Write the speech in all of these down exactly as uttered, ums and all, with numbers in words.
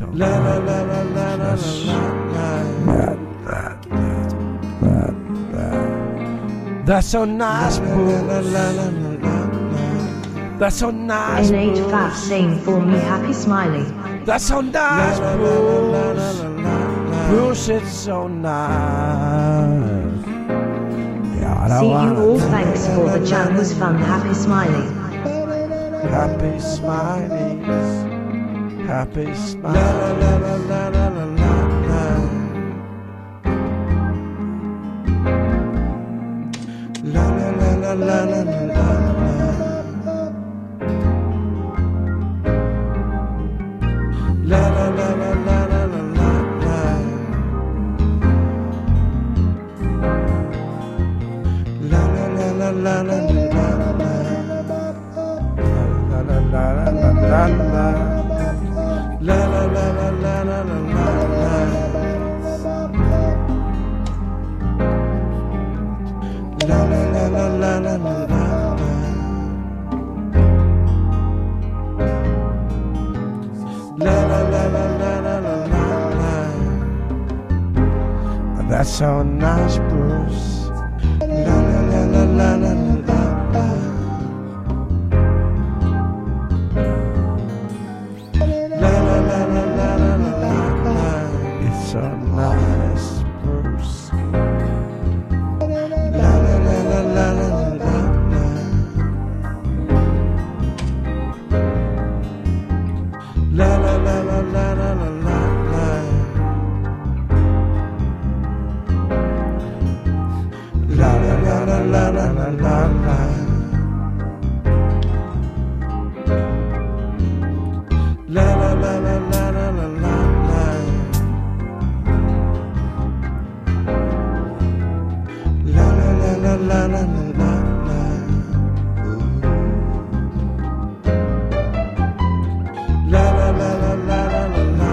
so la la la la la la la. That's so nice, Bruce. That's so nice, N eight Fat sing for me, happy smiley. That's so nice, Bruce. Bruce, it's so nice. See you all, thanks for the chat, was fun, happy smiley. Happy smileys. Happy smileys. That's so nice, Bruce. La la la la la la la la. La la la la la la la la. It's so nice, Bruce. La la la la la la la la. La la la la la la la la. La la la la la la la la la. La la la la la la la la la. La la la la la la la la. La la la la la la la la.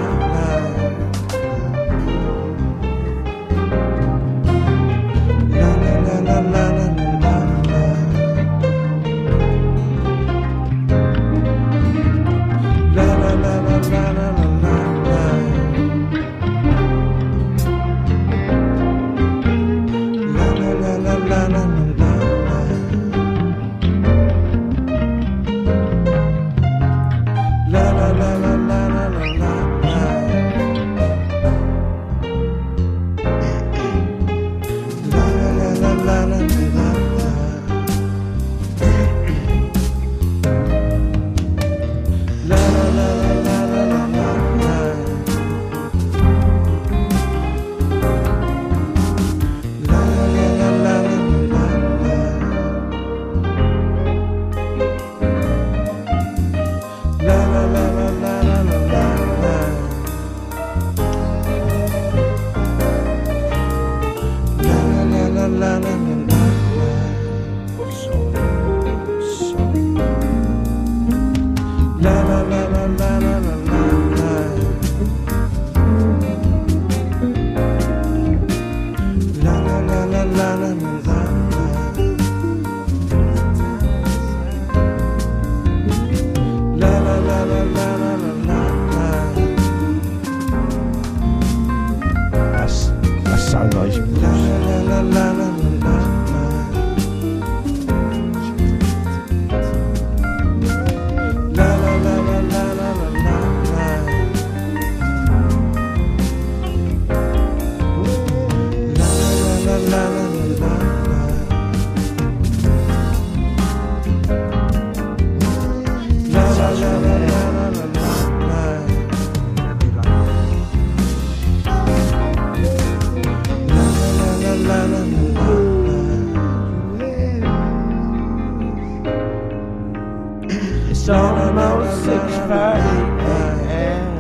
It's almost six thirty a m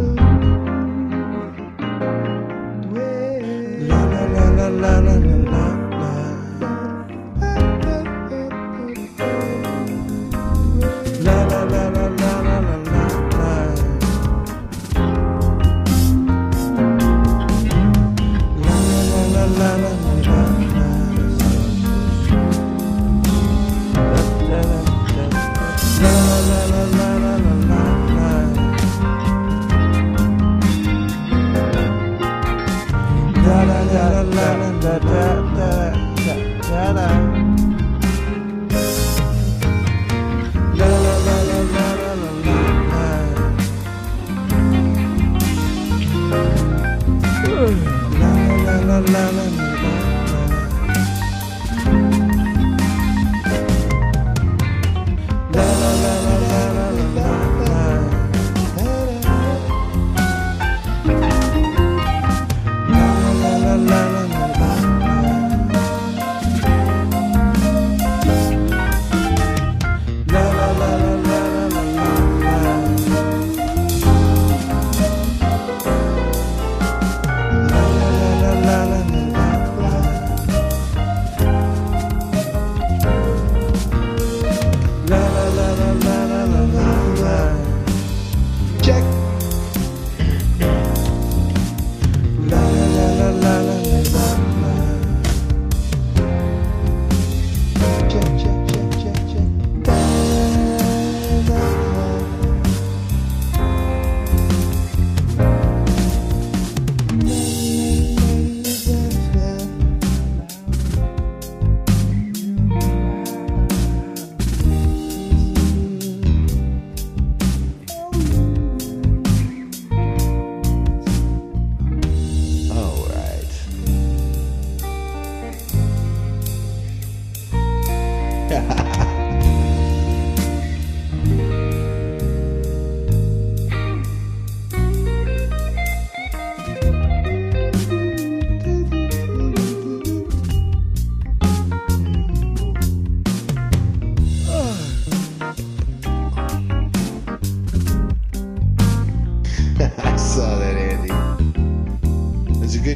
La la la la la la la la. La la la la la la la la. La la la la la la la. La la la la la la la.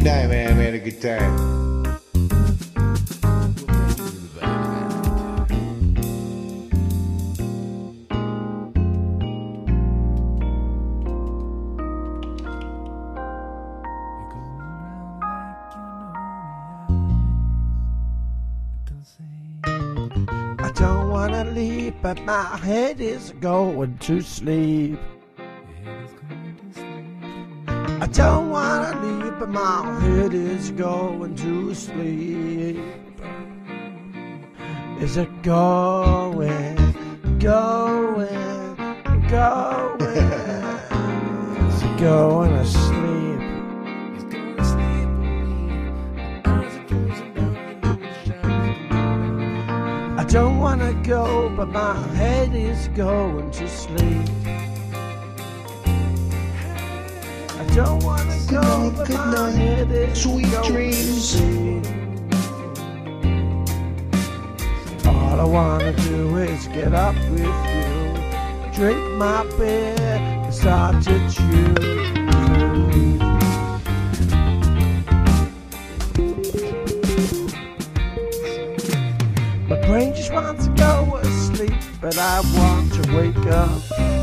good night, man. We had a good time. I don't wanna leave, but my head is going to sleep. I don't wanna leave, but my head is going to sleep. Is it going, going, going? Is it going to sleep? I don't wanna go, but my head is going to sleep. I don't wanna go, but my head is Sweet going dreams. to sleep. All I wanna do is get up with you, drink my beer, and start to chew. My brain just wants to go asleep, but I want to wake up.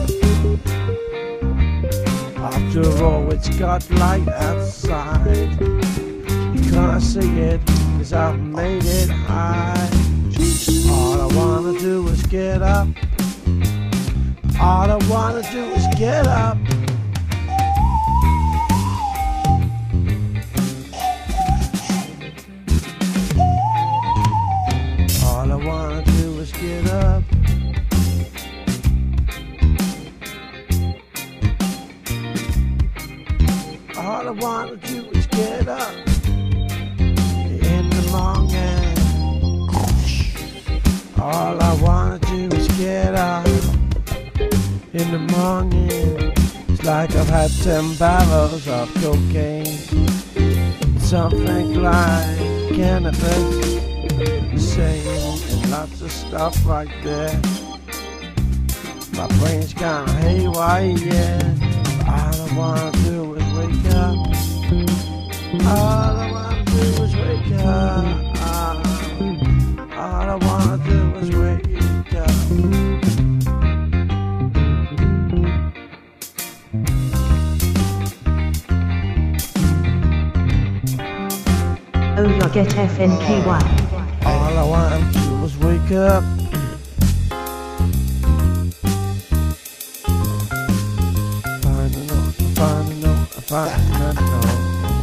After all, it's got light outside. You can't see it, cause I've made it high. All I wanna do is get up. All I wanna do is get up. All I wanna do is get up. All I wanna do is get up in the morning. All I wanna do is get up in the morning. It's like I've had ten barrels of cocaine, something like cannabis, the same, and lots of stuff right there. My brain's kinda haywire, yeah. But all I wanna do is wake up. All I wanna do is wake up. All I wanna do is wake up. Oh, you get F N K Y. All I wanna do is wake up. Find a note, find a note, find a note.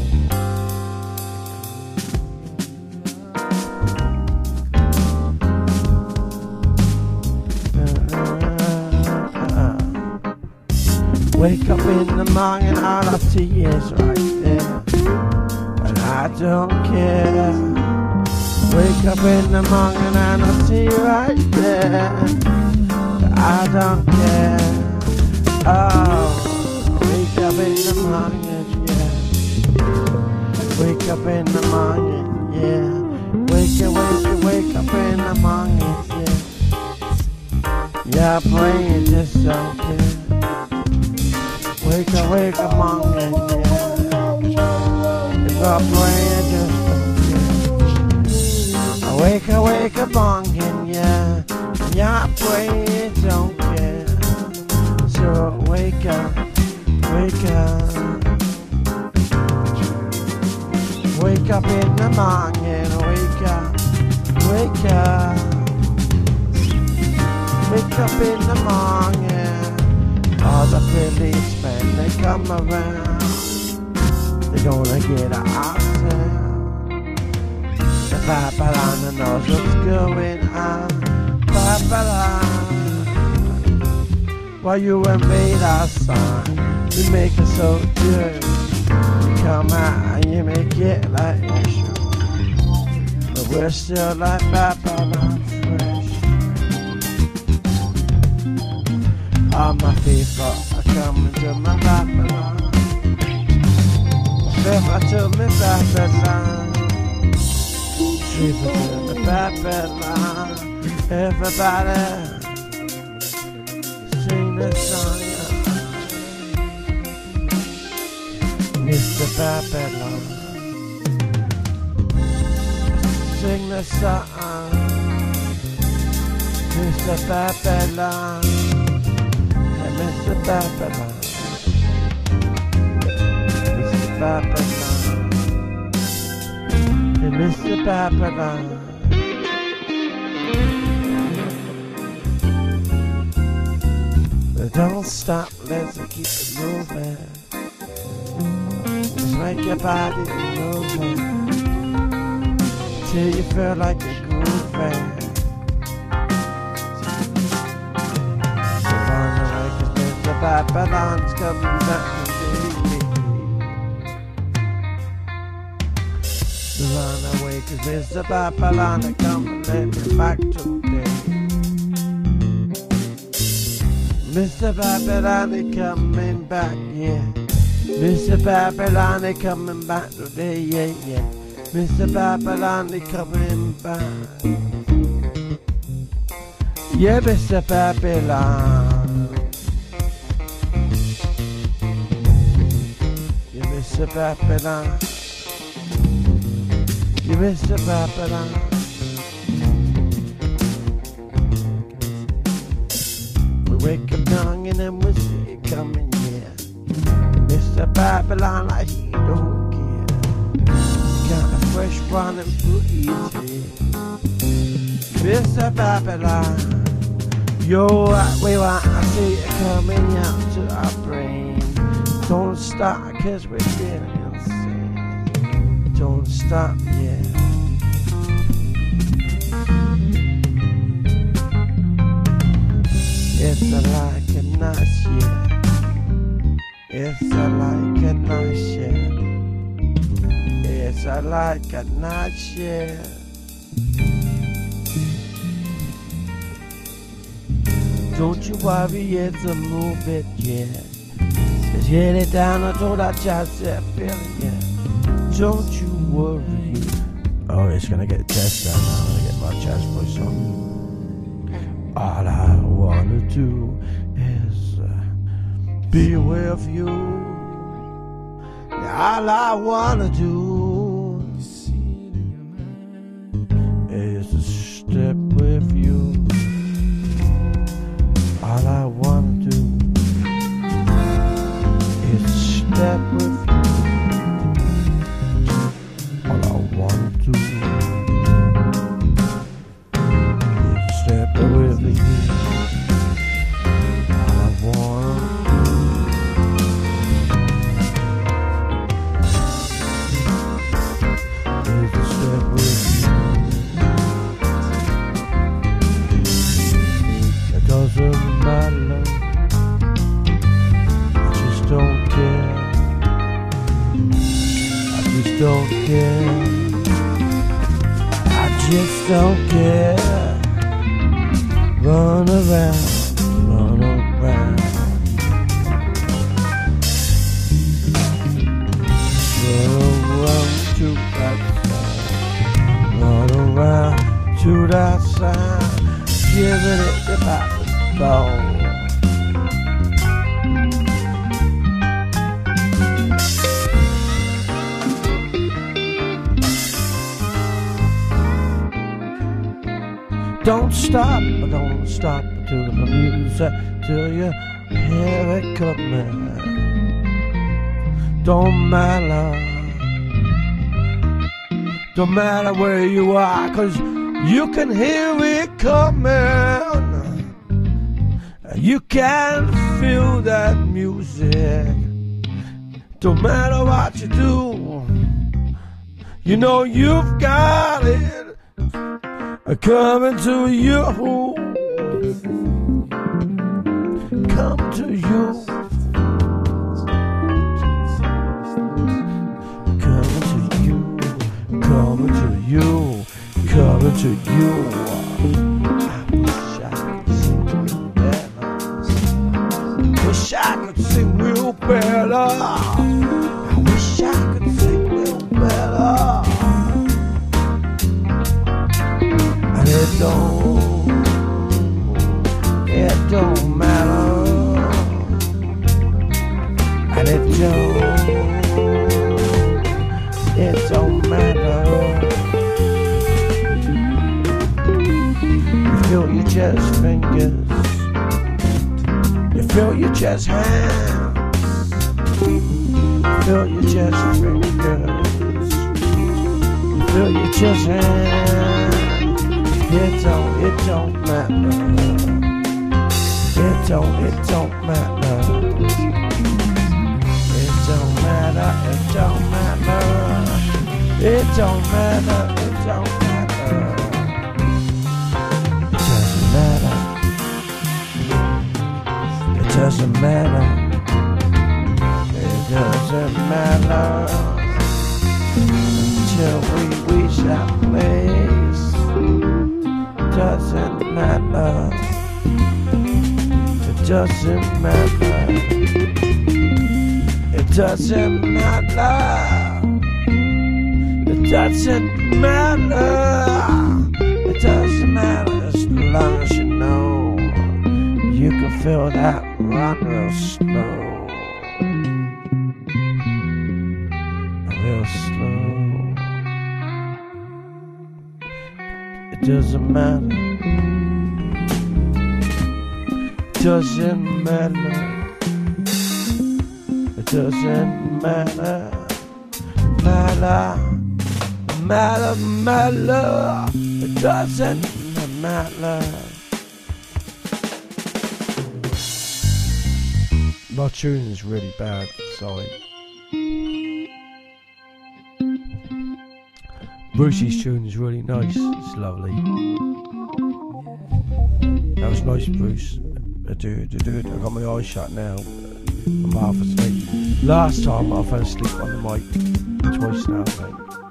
Wake up in the morning, all I see is right there, and I don't care. Wake up in the morning and I see right there, but I don't care. Oh, wake up in the morning, yeah. Wake up in the morning, yeah. Wake up, wake up, wake up in the morning, yeah. Your brain just don't care. Wake up, wake up, morning, yeah. If our brain just don't care. Wake up, wake up, morning, yeah. Your brain don't care. So wake up, wake up. Wake up in the morning, wake up, wake up. Wake up in the morning. All the policemen, they come around. They're gonna get our sound. The Papalana knows what's going on. Papalana. While you and me last time, we make it so good. You come out and you make it like you should. But we're still like Papalana fresh. All my people are coming to my Babylon. River to me Babylon. River to me Babylon. Everybody sing this song, yeah. Mister Babylon. sing the song, Mister Babylon, hey, Mister Babylon, Mister Babylon, hey, Mister Babylon. But don't stop, let's keep it moving. Just make your body moving till you feel like you're grooving. So run away, 'cause Mister Babylon's coming back today. So run away, 'cause Mister Babylon is coming back today. Mister Babylon is coming back, yeah. Mister Babylon is coming back today, yeah, yeah. Mister Babylon is coming back. Yeah, Mister Babylon. Yeah, Mister Babylon. Yeah, Mister Babylon. We wake up young and then we see it coming, yeah. Mister Babylon, like he don't care. Got a fresh one and breezy. Mister Babylon, yo, what we want, I see it coming out to our brain. Don't stop, 'cause we're getting insane. Don't stop, yeah. It's a like a nice, yeah. It's a like a nice, yeah. It's a like a nice, yeah. Don't you worry, it's a move it, yeah. Just hit it down, I told I just said feeling, yeah. Don't you worry. Oh, it's gonna get chest down now. I'm gonna get my chest voice on. All I wanna do is uh, be with you. All I wanna do is to step with you. All I wanna do is to step with you. All I wanna do is to step with you. All I wanna is to step with you. It doesn't matter, I just don't care. I just don't care. I just don't care. Run around, run around. Run around to that side. Run around to that side. Giving it the basketball. Don't stop, don't stop until the music, till you hear it coming. Don't matter, don't matter where you are, 'cause you can hear it coming. You can feel that music. Don't matter what you do, you know you've got it coming to you. Come to you. Coming to you. Coming to you. Coming to you. I wish I could sing real better. I wish I could sing real better. And it don't, it don't matter. And it don't, it don't matter. chest hand. Feel your chest fingers. Feel your chest hand. It don't, it don't matter. It don't, it don't matter. It don't matter, it don't matter. It don't matter, it don't matter. It doesn't matter. It doesn't matter. It doesn't matter. Until we reach that place. It doesn't matter. It doesn't matter. It doesn't matter. It doesn't matter. It doesn't matter as long as you know you can feel that run real slow. Real slow. It doesn't matter. It doesn't matter. It doesn't matter. Matter. Matter, matter. It doesn't matter. My tune is really bad, sorry. Brucey's tune is really nice, it's lovely. That was nice, Bruce. I do, do, do. I got my eyes shut now. I'm half asleep. Last time I fell asleep on the mic. Twice now, mate.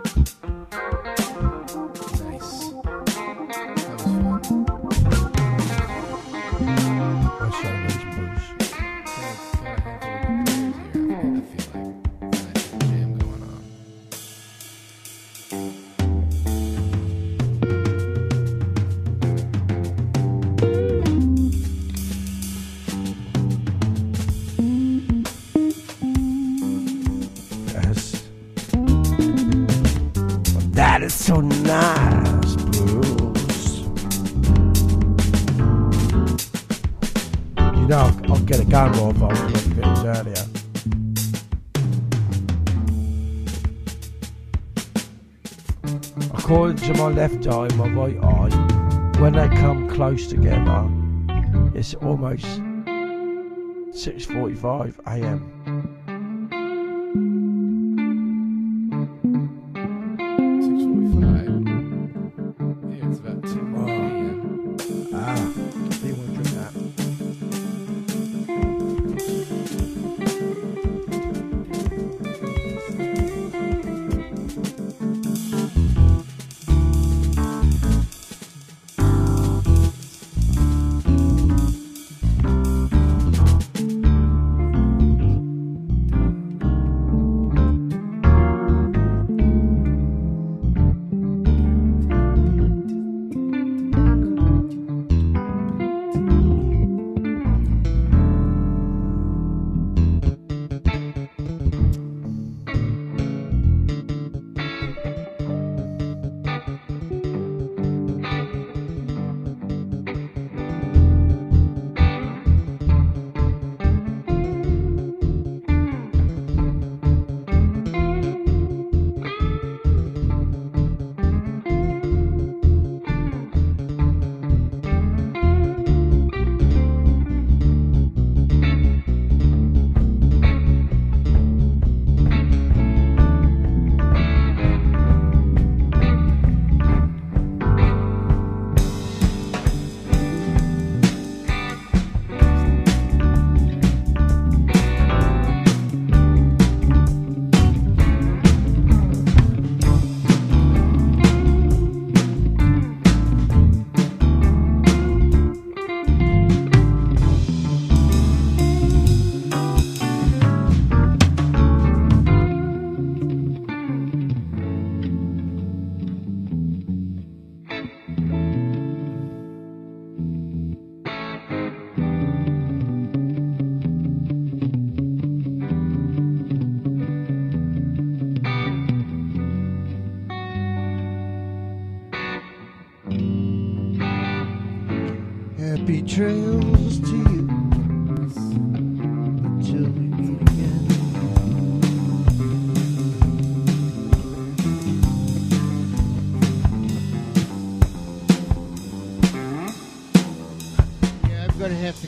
That is so nice, Bruce. You know, I'll, I'll get a camera if I was making videos earlier. According to my left eye and my right eye, when they come close together, it's almost six forty-five a m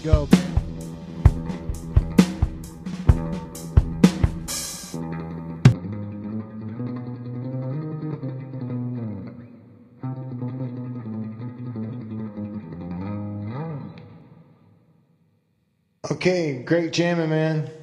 go, man. Okay, great jamming, man.